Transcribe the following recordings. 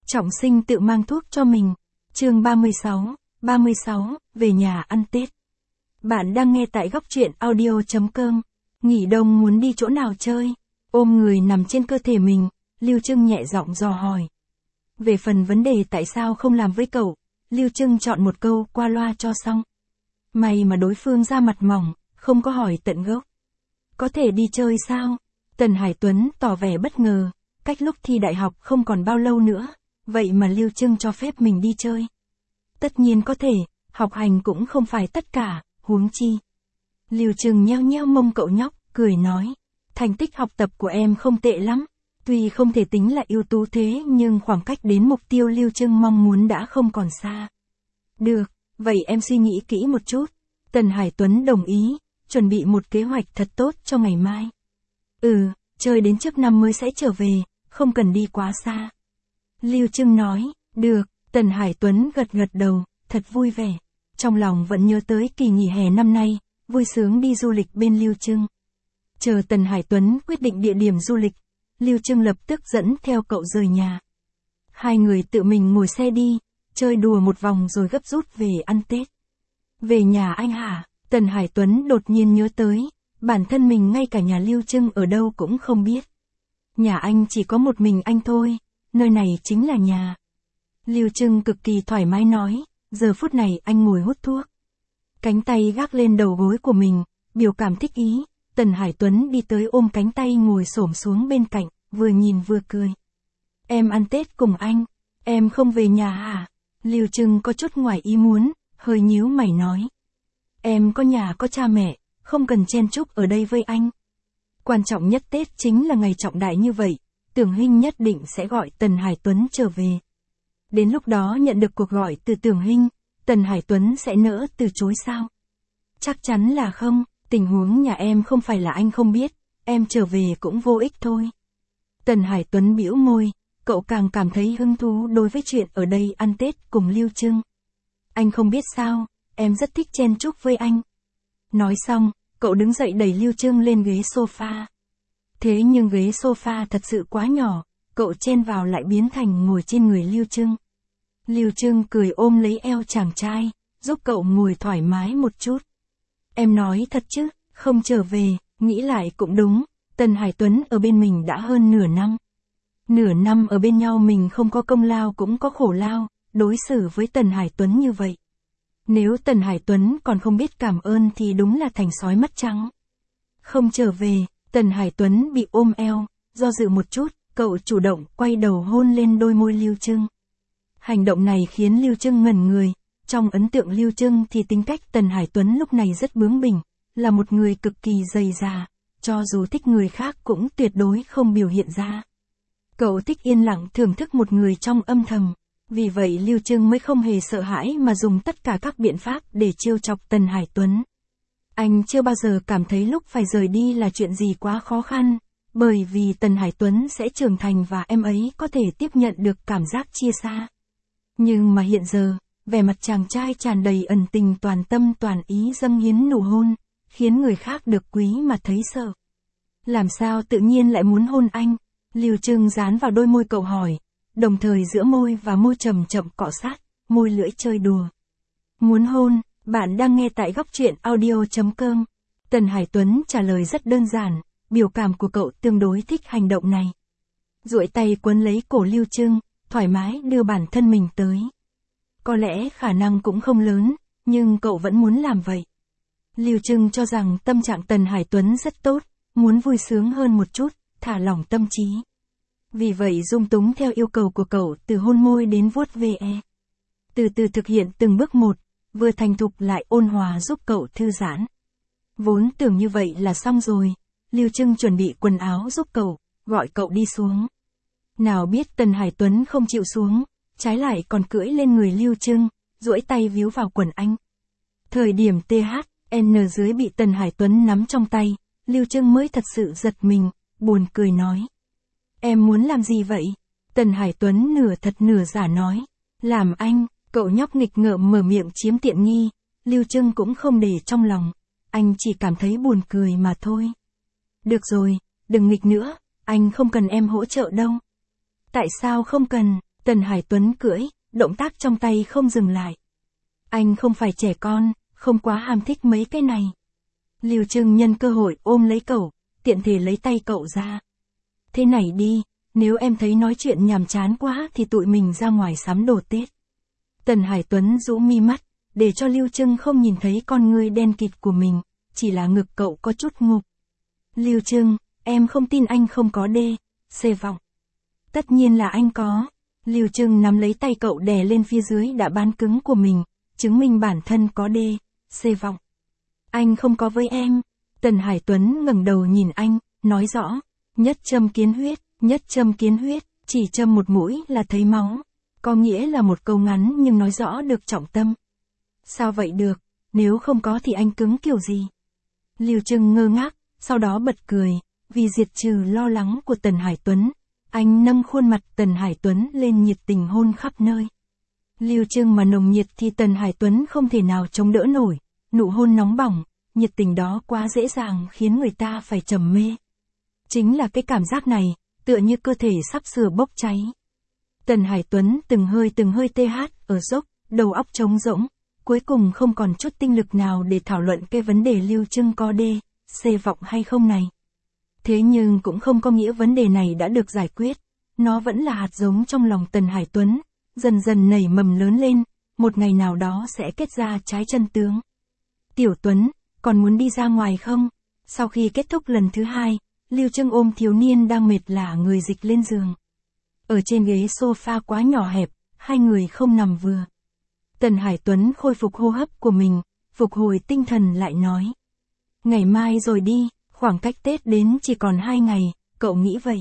Trọng Sinh tự mang thuốc cho mình. Chương 36, về nhà ăn Tết. Bạn đang nghe tại góc truyện audio.com. Nghỉ đông muốn đi chỗ nào chơi? Ôm người nằm trên cơ thể mình, Lưu Trưng nhẹ giọng dò hỏi. Về phần vấn đề tại sao không làm với cậu, Lưu Trưng chọn một câu qua loa cho xong. May mà đối phương ra mặt mỏng, không có hỏi tận gốc. Có thể đi chơi sao? Tần Hải Tuấn tỏ vẻ bất ngờ, cách lúc thi đại học không còn bao lâu nữa, vậy mà Lưu Trưng cho phép mình đi chơi. Tất nhiên có thể, học hành cũng không phải tất cả, huống chi. Lưu Trưng nheo nheo mông cậu nhóc, cười nói, thành tích học tập của em không tệ lắm, tuy không thể tính là ưu tú thế nhưng khoảng cách đến mục tiêu Lưu Trưng mong muốn đã không còn xa. Được, vậy em suy nghĩ kỹ một chút. Tần Hải Tuấn đồng ý, chuẩn bị một kế hoạch thật tốt cho ngày mai. Chơi đến trước năm mới sẽ trở về, không cần đi quá xa. Lưu Trưng nói, được, Tần Hải Tuấn gật gật đầu, thật vui vẻ. Trong lòng vẫn nhớ tới kỳ nghỉ hè năm nay, vui sướng đi du lịch bên Lưu Trưng. Chờ Tần Hải Tuấn quyết định địa điểm du lịch, Lưu Trưng lập tức dẫn theo cậu rời nhà. Hai người tự mình ngồi xe đi, chơi đùa một vòng rồi gấp rút về ăn Tết. Về nhà anh hả? Tần Hải Tuấn đột nhiên nhớ tới, bản thân mình ngay cả nhà Lưu Trưng ở đâu cũng không biết. Nhà anh chỉ có một mình anh thôi, nơi này chính là nhà. Lưu Trưng cực kỳ thoải mái nói, giờ phút này anh ngồi hút thuốc. Cánh tay gác lên đầu gối của mình, biểu cảm thích ý, Tần Hải Tuấn đi tới ôm cánh tay ngồi xổm xuống bên cạnh, vừa nhìn vừa cười. Em ăn Tết cùng anh, em không về nhà hả? Lưu Trưng có chút ngoài ý muốn, hơi nhíu mày nói. Em có nhà có cha mẹ, không cần chen chúc ở đây với anh. Quan trọng nhất Tết chính là ngày trọng đại như vậy, Tưởng Hinh nhất định sẽ gọi Tần Hải Tuấn trở về. Đến lúc đó nhận được cuộc gọi từ Tưởng Hinh, Tần Hải Tuấn sẽ nỡ từ chối sao? Chắc chắn là không, tình huống nhà em không phải là anh không biết, em trở về cũng vô ích thôi. Tần Hải Tuấn bĩu môi, cậu càng cảm thấy hứng thú đối với chuyện ở đây ăn Tết cùng Lưu Trưng. Anh không biết sao, em rất thích chen chúc với anh. Nói xong, cậu đứng dậy đẩy Lưu Trưng lên ghế sofa. Thế nhưng ghế sofa thật sự quá nhỏ, cậu chen vào lại biến thành ngồi trên người Lưu Trưng. Lưu Trưng cười ôm lấy eo chàng trai, giúp cậu ngồi thoải mái một chút. Em nói thật chứ, không trở về, nghĩ lại cũng đúng, Tần Hải Tuấn ở bên mình đã hơn nửa năm. Nửa năm ở bên nhau mình không có công lao cũng có khổ lao, đối xử với Tần Hải Tuấn như vậy. Nếu Tần Hải Tuấn còn không biết cảm ơn thì đúng là thành sói mắt trắng. Không trở về, Tần Hải Tuấn bị ôm eo, do dự một chút, cậu chủ động quay đầu hôn lên đôi môi Lưu Trưng. Hành động này khiến Lưu Trưng ngẩn người, trong ấn tượng Lưu Trưng thì tính cách Tần Hải Tuấn lúc này rất bướng bỉnh, là một người cực kỳ dày dà, cho dù thích người khác cũng tuyệt đối không biểu hiện ra. Cậu thích yên lặng thưởng thức một người trong âm thầm, vì vậy Lưu Trưng mới không hề sợ hãi mà dùng tất cả các biện pháp để trêu chọc Tần Hải Tuấn. Anh chưa bao giờ cảm thấy lúc phải rời đi là chuyện gì quá khó khăn, bởi vì Tần Hải Tuấn sẽ trưởng thành và em ấy có thể tiếp nhận được cảm giác chia xa. Nhưng mà hiện giờ, vẻ mặt chàng trai tràn đầy ẩn tình toàn tâm toàn ý dâng hiến nụ hôn, khiến người khác được quý mà thấy sợ. Làm sao tự nhiên lại muốn hôn anh? Lưu Trưng dán vào đôi môi cậu hỏi, đồng thời giữa môi và môi chậm chậm cọ sát, môi lưỡi chơi đùa. Muốn hôn, bạn đang nghe tại góc truyện audio.com. Tần Hải Tuấn trả lời rất đơn giản, biểu cảm của cậu tương đối thích hành động này. Duỗi tay quấn lấy cổ Lưu Trưng, thoải mái đưa bản thân mình tới. Có lẽ khả năng cũng không lớn, nhưng cậu vẫn muốn làm vậy. Lưu Trưng cho rằng tâm trạng Tần Hải Tuấn rất tốt, muốn vui sướng hơn một chút, thả lỏng tâm trí. Vì vậy dung túng theo yêu cầu của cậu từ hôn môi đến vuốt ve. Từ từ thực hiện từng bước một, vừa thành thục lại ôn hòa giúp cậu thư giãn. Vốn tưởng như vậy là xong rồi, Lưu Trưng chuẩn bị quần áo giúp cậu, gọi cậu đi xuống. Nào biết Tần Hải Tuấn không chịu xuống, trái lại còn cưỡi lên người Lưu Trưng, duỗi tay víu vào quần anh. Thời điểm THN dưới bị Tần Hải Tuấn nắm trong tay, Lưu Trưng mới thật sự giật mình, buồn cười nói. Em muốn làm gì vậy? Tần Hải Tuấn nửa thật nửa giả nói. Làm anh, cậu nhóc nghịch ngợm mở miệng chiếm tiện nghi, Lưu Trưng cũng không để trong lòng, anh chỉ cảm thấy buồn cười mà thôi. Được rồi, đừng nghịch nữa, anh không cần em hỗ trợ đâu. Tại sao không cần? Tần Hải Tuấn cưỡi, động tác trong tay không dừng lại. Anh không phải trẻ con, không quá ham thích mấy cái này. Lưu Trưng nhân cơ hội ôm lấy cậu, tiện thể lấy tay cậu ra. Thế này đi, nếu em thấy nói chuyện nhàm chán quá thì tụi mình ra ngoài sắm đồ Tết. Tần Hải Tuấn rũ mi mắt, để cho Lưu Trưng không nhìn thấy con ngươi đen kịt của mình, chỉ là ngực cậu có chút ngục. Lưu Trưng, em không tin anh không có C vọng. Tất nhiên là anh có. Lưu Trưng nắm lấy tay cậu đè lên phía dưới đã bán cứng của mình, chứng minh bản thân có C vọng. Anh không có với em. Tần Hải Tuấn ngẩng đầu nhìn anh, nói rõ. Nhất châm kiến huyết, chỉ châm một mũi là thấy máu. Có nghĩa là một câu ngắn nhưng nói rõ được trọng tâm. Sao vậy được, nếu không có thì anh cứng kiểu gì? Lưu Trưng ngơ ngác, sau đó bật cười, vì diệt trừ lo lắng của Tần Hải Tuấn. Anh nâng khuôn mặt Tần Hải Tuấn lên nhiệt tình hôn khắp nơi. Lưu Trưng mà nồng nhiệt thì Tần Hải Tuấn không thể nào chống đỡ nổi, nụ hôn nóng bỏng, nhiệt tình đó quá dễ dàng khiến người ta phải trầm mê. Chính là cái cảm giác này, tựa như cơ thể sắp sửa bốc cháy. Tần Hải Tuấn từng hơi ở dốc, đầu óc trống rỗng, cuối cùng không còn chút tinh lực nào để thảo luận cái vấn đề Lưu Trưng có C vọng hay không này. Thế nhưng cũng không có nghĩa vấn đề này đã được giải quyết, nó vẫn là hạt giống trong lòng Tần Hải Tuấn, dần dần nảy mầm lớn lên, một ngày nào đó sẽ kết ra trái chân tướng. Tiểu Tuấn, còn muốn đi ra ngoài không? Sau khi kết thúc lần thứ hai, Lưu Trưng ôm thiếu niên đang mệt lả người dịch lên giường. Ở trên ghế sofa quá nhỏ hẹp, hai người không nằm vừa. Tần Hải Tuấn khôi phục hô hấp của mình, phục hồi tinh thần lại nói. Ngày mai rồi đi, khoảng cách Tết đến chỉ còn 2 ngày, cậu nghĩ vậy?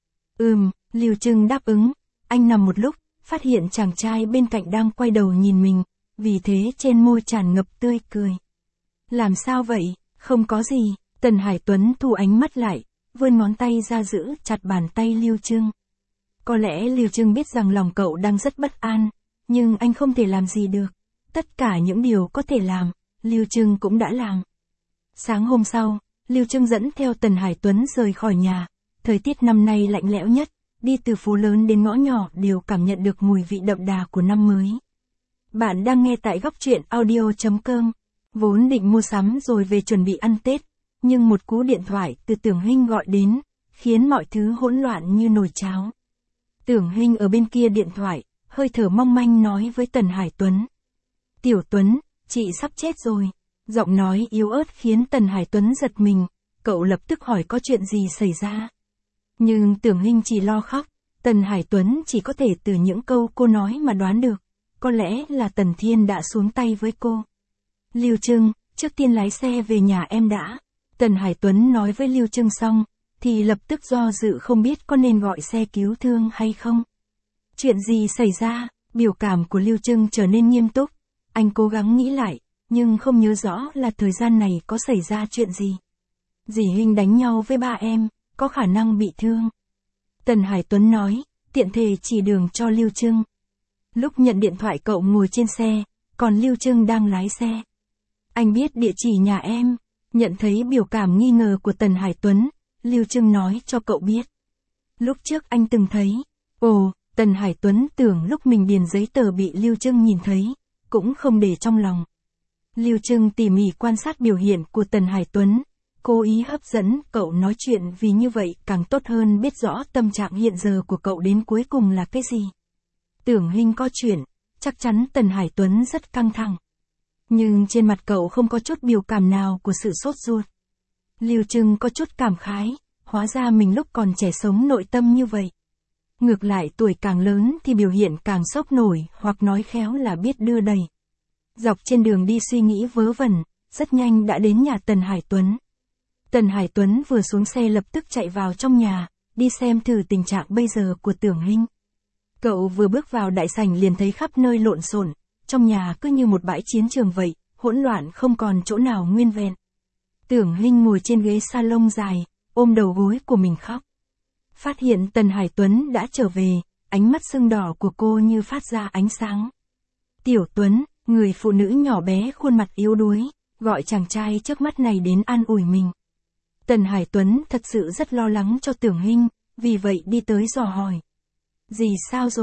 Lưu Trưng đáp ứng. Anh nằm một lúc, phát hiện chàng trai bên cạnh đang quay đầu nhìn mình, vì thế trên môi tràn ngập tươi cười. Làm sao vậy? Không có gì. Tần Hải Tuấn thu ánh mắt lại, vươn ngón tay ra giữ chặt bàn tay Lưu Trưng. Có lẽ Lưu Trưng biết rằng lòng cậu đang rất bất an, nhưng anh không thể làm gì được. Tất cả những điều có thể làm, Lưu Trưng cũng đã làm. Sáng hôm sau, Lưu Trưng dẫn theo Tần Hải Tuấn rời khỏi nhà. Thời tiết năm nay lạnh lẽo nhất, đi từ phố lớn đến ngõ nhỏ đều cảm nhận được mùi vị đậm đà của năm mới. Bạn đang nghe tại góc truyện audio.com. Vốn định mua sắm rồi về chuẩn bị ăn Tết, nhưng một cú điện thoại từ Tưởng Hinh gọi đến, khiến mọi thứ hỗn loạn như nồi cháo. Tưởng Hinh ở bên kia điện thoại, hơi thở mong manh nói với Tần Hải Tuấn. Tiểu Tuấn, chị sắp chết rồi. Giọng nói yếu ớt khiến Tần Hải Tuấn giật mình, cậu lập tức hỏi có chuyện gì xảy ra. Nhưng Tưởng Hinh chỉ lo khóc, Tần Hải Tuấn chỉ có thể từ những câu cô nói mà đoán được, có lẽ là Tần Thiên đã xuống tay với cô. Lưu Trưng, trước tiên lái xe về nhà em đã. Tần Hải Tuấn nói với Lưu Trưng xong, thì lập tức do dự không biết có nên gọi xe cứu thương hay không. Chuyện gì xảy ra? Biểu cảm của Lưu Trưng trở nên nghiêm túc. Anh cố gắng nghĩ lại, nhưng không nhớ rõ là thời gian này có xảy ra chuyện gì. Dì Hinh đánh nhau với ba em, có khả năng bị thương. Tần Hải Tuấn nói, tiện thể chỉ đường cho Lưu Trưng. Lúc nhận điện thoại cậu ngồi trên xe, còn Lưu Trưng đang lái xe. Anh biết địa chỉ nhà em. Nhận thấy biểu cảm nghi ngờ của Tần Hải Tuấn, Lưu Trưng nói cho cậu biết. Lúc trước anh từng thấy. Tần Hải Tuấn tưởng lúc mình điền giấy tờ bị Lưu Trưng nhìn thấy, cũng không để trong lòng. Lưu Trưng tỉ mỉ quan sát biểu hiện của Tần Hải Tuấn, cố ý hấp dẫn cậu nói chuyện vì như vậy càng tốt hơn biết rõ tâm trạng hiện giờ của cậu đến cuối cùng là cái gì. Tưởng Hinh có chuyện, chắc chắn Tần Hải Tuấn rất căng thẳng. Nhưng trên mặt cậu không có chút biểu cảm nào của sự sốt ruột. Lưu Trưng có chút cảm khái, hóa ra mình lúc còn trẻ sống nội tâm như vậy. Ngược lại tuổi càng lớn thì biểu hiện càng sốc nổi hoặc nói khéo là biết đưa đẩy. Dọc trên đường đi suy nghĩ vớ vẩn, rất nhanh đã đến nhà Tần Hải Tuấn. Tần Hải Tuấn vừa xuống xe lập tức chạy vào trong nhà, đi xem thử tình trạng bây giờ của Tưởng Hinh. Cậu vừa bước vào đại sảnh liền thấy khắp nơi lộn xộn, trong nhà cứ như một bãi chiến trường vậy, hỗn loạn không còn chỗ nào nguyên vẹn. Tưởng Hinh ngồi trên ghế salon dài, ôm đầu gối của mình khóc. Phát hiện Tần Hải Tuấn đã trở về, ánh mắt sưng đỏ của cô như phát ra ánh sáng. Tiểu Tuấn, người phụ nữ nhỏ bé khuôn mặt yếu đuối, gọi chàng trai trước mắt này đến an ủi mình. Tần Hải Tuấn thật sự rất lo lắng cho Tưởng Hinh, vì vậy đi tới dò hỏi. Dì sao rồi?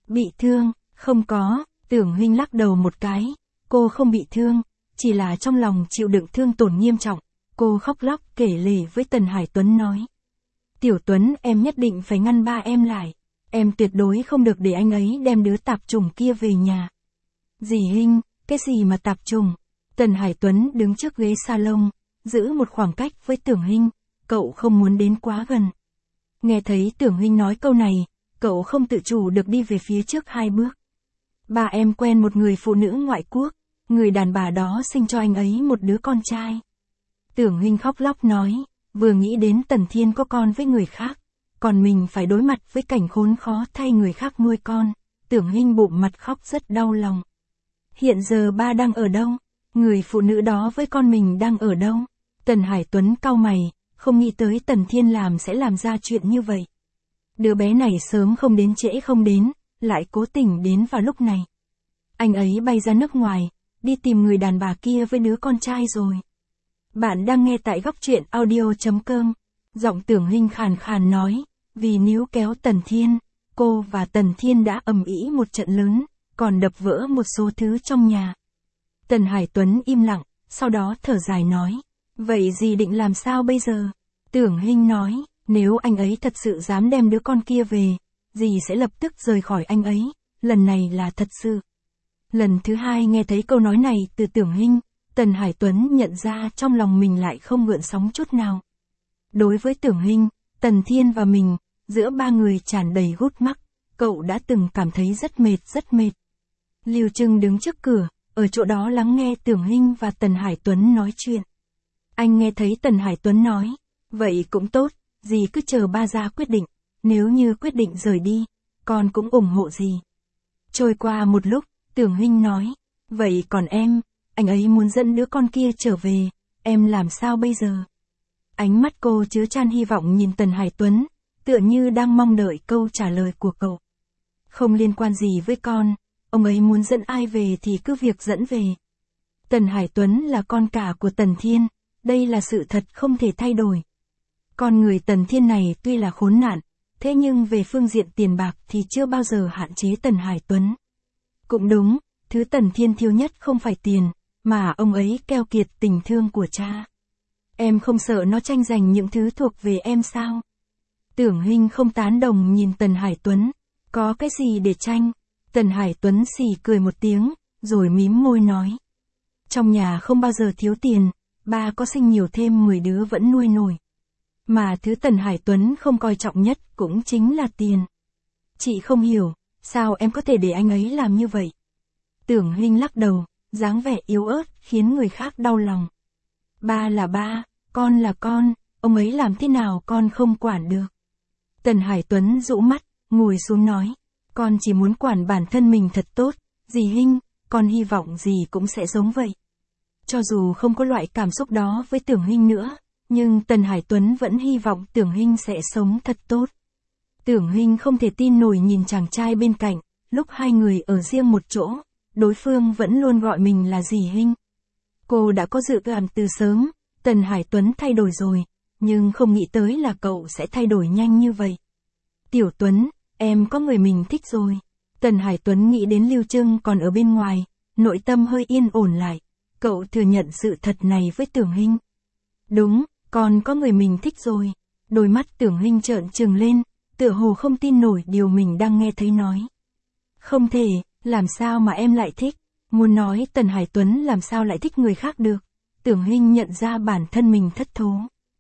Bị thương, không có, Tưởng Huynh lắc đầu một cái, cô không bị thương, chỉ là trong lòng chịu đựng thương tổn nghiêm trọng. Cô khóc lóc kể lể với Tần Hải Tuấn nói. Tiểu Tuấn, em nhất định phải ngăn ba em lại. Em tuyệt đối không được để anh ấy đem đứa tạp chủng kia về nhà. Dì Hinh, cái gì mà tạp chủng? Tần Hải Tuấn đứng trước ghế salon, giữ một khoảng cách với Tưởng Hinh, cậu không muốn đến quá gần. Nghe thấy Tưởng Hinh nói câu này, cậu không tự chủ được đi về phía trước 2 bước. Ba em quen một người phụ nữ ngoại quốc, người đàn bà đó sinh cho anh ấy một đứa con trai. Tưởng Hinh khóc lóc nói, vừa nghĩ đến Tần Thiên có con với người khác, còn mình phải đối mặt với cảnh khốn khó thay người khác nuôi con, Tưởng Hinh bụng mặt khóc rất đau lòng. Hiện giờ ba đang ở đâu? Người phụ nữ đó với con mình đang ở đâu? Tần Hải Tuấn cau mày, không nghĩ tới Tần Thiên sẽ làm ra chuyện như vậy. Đứa bé này sớm không đến trễ không đến, lại cố tình đến vào lúc này. Anh ấy bay ra nước ngoài, đi tìm người đàn bà kia với đứa con trai rồi. Bạn đang nghe tại góc truyện audio.com. Giọng Tưởng Hinh khàn khàn nói, vì níu kéo Tần Thiên, cô và Tần Thiên đã ầm ĩ một trận lớn, còn đập vỡ một số thứ trong nhà. Tần Hải Tuấn im lặng, sau đó thở dài nói, vậy dì định làm sao bây giờ? Tưởng Hinh nói, nếu anh ấy thật sự dám đem đứa con kia về, dì sẽ lập tức rời khỏi anh ấy, lần này là thật sự. Lần thứ 2 nghe thấy câu nói này từ Tưởng Hinh, Tần Hải Tuấn nhận ra trong lòng mình lại không gợn sóng chút nào. Đối với Tưởng Hinh, Tần Thiên và mình, giữa ba người tràn đầy gút mắc, cậu đã từng cảm thấy rất mệt. Lưu Trưng đứng trước cửa, ở chỗ đó lắng nghe Tưởng Hinh và Tần Hải Tuấn nói chuyện. Anh nghe thấy Tần Hải Tuấn nói, vậy cũng tốt, dì cứ chờ ba ra quyết định, nếu như quyết định rời đi, con cũng ủng hộ dì. Trôi qua một lúc, Tưởng Hinh nói, vậy còn em, anh ấy muốn dẫn đứa con kia trở về, em làm sao bây giờ? Ánh mắt cô chứa chan hy vọng nhìn Tần Hải Tuấn, tựa như đang mong đợi câu trả lời của cậu. Không liên quan gì với con, ông ấy muốn dẫn ai về thì cứ việc dẫn về. Tần Hải Tuấn là con cả của Tần Thiên, đây là sự thật không thể thay đổi. Con người Tần Thiên này tuy là khốn nạn, thế nhưng về phương diện tiền bạc thì chưa bao giờ hạn chế Tần Hải Tuấn. Cũng đúng, thứ Tần Thiên thiếu nhất không phải tiền, mà ông ấy keo kiệt tình thương của cha. Em không sợ nó tranh giành những thứ thuộc về em sao? Tưởng Hinh không tán đồng nhìn Tần Hải Tuấn, có cái gì để tranh? Tần Hải Tuấn xì cười một tiếng, rồi mím môi nói. Trong nhà không bao giờ thiếu tiền, ba có sinh nhiều thêm 10 đứa vẫn nuôi nổi. Mà thứ Tần Hải Tuấn không coi trọng nhất cũng chính là tiền. Chị không hiểu, sao em có thể để anh ấy làm như vậy? Tưởng Hinh lắc đầu, dáng vẻ yếu ớt khiến người khác đau lòng. Ba là ba, con là con, ông ấy làm thế nào con không quản được. Tần Hải Tuấn rũ mắt, ngồi xuống nói, con chỉ muốn quản bản thân mình thật tốt, dì Hinh, con hy vọng dì cũng sẽ giống vậy. Cho dù không có loại cảm xúc đó với Tưởng Hinh nữa, nhưng Tần Hải Tuấn vẫn hy vọng Tưởng Hinh sẽ sống thật tốt. Tưởng Hinh không thể tin nổi nhìn chàng trai bên cạnh, lúc hai người ở riêng một chỗ, đối phương vẫn luôn gọi mình là dì Hinh. Cô đã có dự cảm từ sớm, Tần Hải Tuấn thay đổi rồi, nhưng không nghĩ tới là cậu sẽ thay đổi nhanh như vậy. Tiểu Tuấn, em có người mình thích rồi. Tần Hải Tuấn nghĩ đến Lưu Trưng còn ở bên ngoài, nội tâm hơi yên ổn lại. Cậu thừa nhận sự thật này với Tưởng Hinh. Đúng, con có người mình thích rồi. Đôi mắt Tưởng Hinh trợn trừng lên, tựa hồ không tin nổi điều mình đang nghe thấy nói. Không thể, làm sao mà em lại thích? Muốn nói Tần Hải Tuấn làm sao lại thích người khác được? Tưởng Hinh nhận ra bản thân mình thất thố.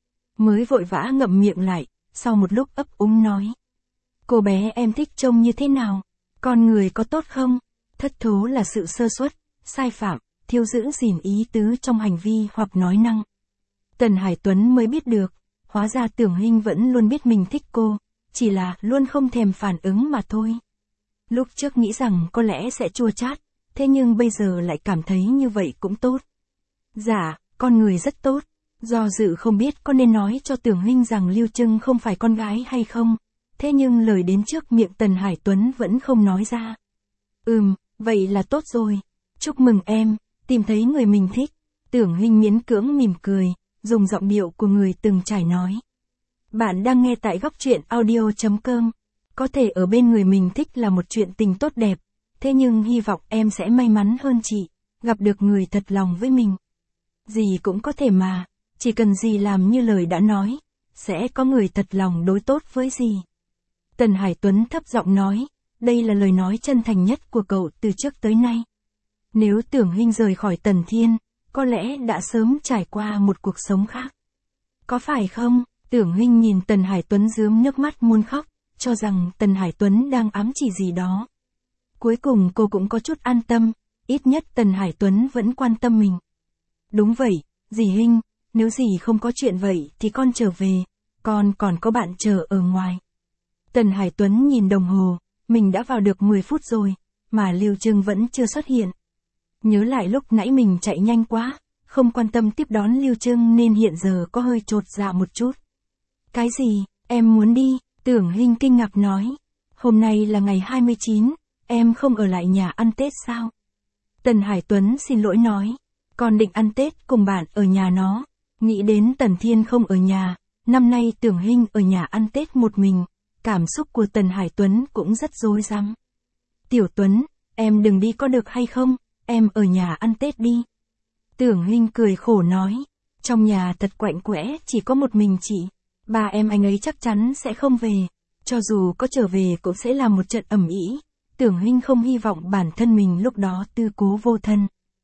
Mới vội vã ngậm miệng lại, sau một lúc ấp úng nói. Cô bé em thích trông như thế nào? Con người có tốt không? Thất thố là sự sơ suất, sai phạm, thiếu giữ gìn ý tứ trong hành vi hoặc nói năng. Tần Hải Tuấn mới biết được, hóa ra Tưởng Hinh vẫn luôn biết mình thích cô, chỉ là luôn không thèm phản ứng mà thôi. Lúc trước nghĩ rằng có lẽ sẽ chua chát, thế nhưng bây giờ lại cảm thấy như vậy cũng tốt. Dạ, con người rất tốt. Do dự không biết có nên nói cho Tưởng Hinh rằng Lưu Trưng không phải con gái hay không, thế nhưng lời đến trước miệng Tần Hải Tuấn vẫn không nói ra. Vậy là tốt rồi. Chúc mừng em, tìm thấy người mình thích. Tưởng Hinh miễn cưỡng mỉm cười, dùng giọng điệu của người từng trải nói. Bạn đang nghe tại góc truyện audio.com. Có thể ở bên người mình thích là một chuyện tình tốt đẹp, thế nhưng hy vọng em sẽ may mắn hơn chị, gặp được người thật lòng với mình. Dì cũng có thể mà, chỉ cần dì làm như lời đã nói, sẽ có người thật lòng đối tốt với dì. Tần Hải Tuấn thấp giọng nói, đây là lời nói chân thành nhất của cậu từ trước tới nay. Nếu Tưởng Hinh rời khỏi Tần Thiên, có lẽ đã sớm trải qua một cuộc sống khác. Có phải không? Tưởng Hinh nhìn Tần Hải Tuấn rướm nước mắt muốn khóc, cho rằng Tần Hải Tuấn đang ám chỉ gì đó. Cuối cùng cô cũng có chút an tâm, ít nhất Tần Hải Tuấn vẫn quan tâm mình. Đúng vậy, dì Hinh, nếu dì không có chuyện vậy thì con trở về, con còn có bạn chờ ở ngoài. Tần Hải Tuấn nhìn đồng hồ, mình đã vào được 10 phút rồi, mà Lưu Trưng vẫn chưa xuất hiện. Nhớ lại lúc nãy mình chạy nhanh quá, không quan tâm tiếp đón Lưu Trưng nên hiện giờ có hơi chột dạ một chút. Cái gì, em muốn đi? Tưởng Hinh kinh ngạc nói. Hôm nay là ngày 29, em không ở lại nhà ăn Tết sao? Tần Hải Tuấn xin lỗi nói. Con định ăn Tết cùng bạn ở nhà nó. Nghĩ đến Tần Thiên không ở nhà, năm nay Tưởng Hinh ở nhà ăn Tết một mình. Cảm xúc của Tần Hải Tuấn cũng rất rối rắm. Tiểu Tuấn, em đừng đi có được hay không? Em ở nhà ăn Tết đi. Tưởng Hinh cười khổ nói. Trong nhà thật quạnh quẽ, chỉ có một mình chị. Ba em anh ấy chắc chắn sẽ không về. Cho dù có trở về cũng sẽ là một trận ầm ĩ. Tưởng Hinh không hy vọng bản thân mình lúc đó tư cố vô thân.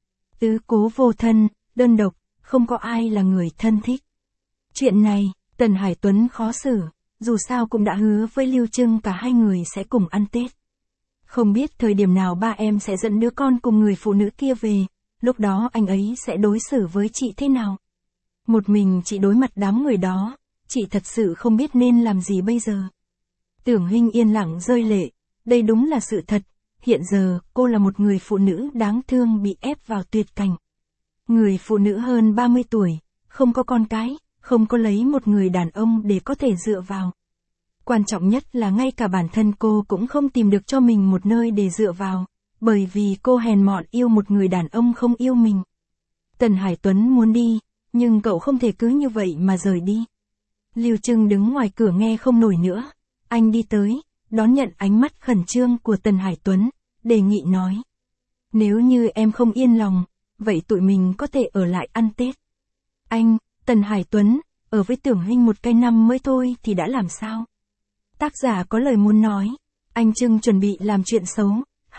Tứ cố vô thân, đơn độc, không có ai là người thân thích. Chuyện này, Tần Hải Tuấn khó xử, dù sao cũng đã hứa với Lưu Trưng cả hai người sẽ cùng ăn Tết. Không biết thời điểm nào ba em sẽ dẫn đứa con cùng người phụ nữ kia về, lúc đó anh ấy sẽ đối xử với chị thế nào? Một mình chị đối mặt đám người đó, chị thật sự không biết nên làm gì bây giờ. Tưởng Hinh yên lặng rơi lệ, đây đúng là sự thật, hiện giờ cô là một người phụ nữ đáng thương bị ép vào tuyệt cảnh. Người phụ nữ hơn 30 tuổi, không có con cái, không có lấy một người đàn ông để có thể dựa vào. Quan trọng nhất là ngay cả bản thân cô cũng không tìm được cho mình một nơi để dựa vào, bởi vì cô hèn mọn yêu một người đàn ông không yêu mình. Tần Hải Tuấn muốn đi, nhưng cậu không thể cứ như vậy mà rời đi. Lưu Trưng đứng ngoài cửa nghe không nổi nữa, anh đi tới, đón nhận ánh mắt khẩn trương của Tần Hải Tuấn, đề nghị nói. Nếu như em không yên lòng, vậy tụi mình có thể ở lại ăn Tết. Anh, Tần Hải Tuấn, ở với Tưởng Hinh một cái năm mới thôi thì đã làm sao? Tác giả có lời muốn nói, anh Trưng chuẩn bị làm chuyện xấu,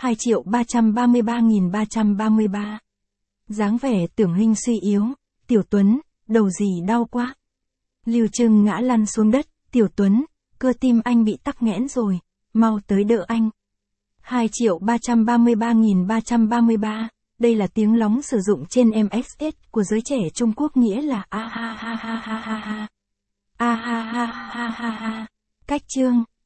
2.333.333. Dáng vẻ Tưởng Hinh suy yếu, Tiểu Tuấn, đầu gì đau quá. Lưu Trưng ngã lăn xuống đất, Tiểu Tuấn, cơ tim anh bị tắc nghẽn rồi, mau tới đỡ anh. 2.333.333, đây là tiếng lóng sử dụng trên MXS của giới trẻ Trung Quốc nghĩa là a ha ha ha ha ha ha. A ha ha ha ha ha. Cách chương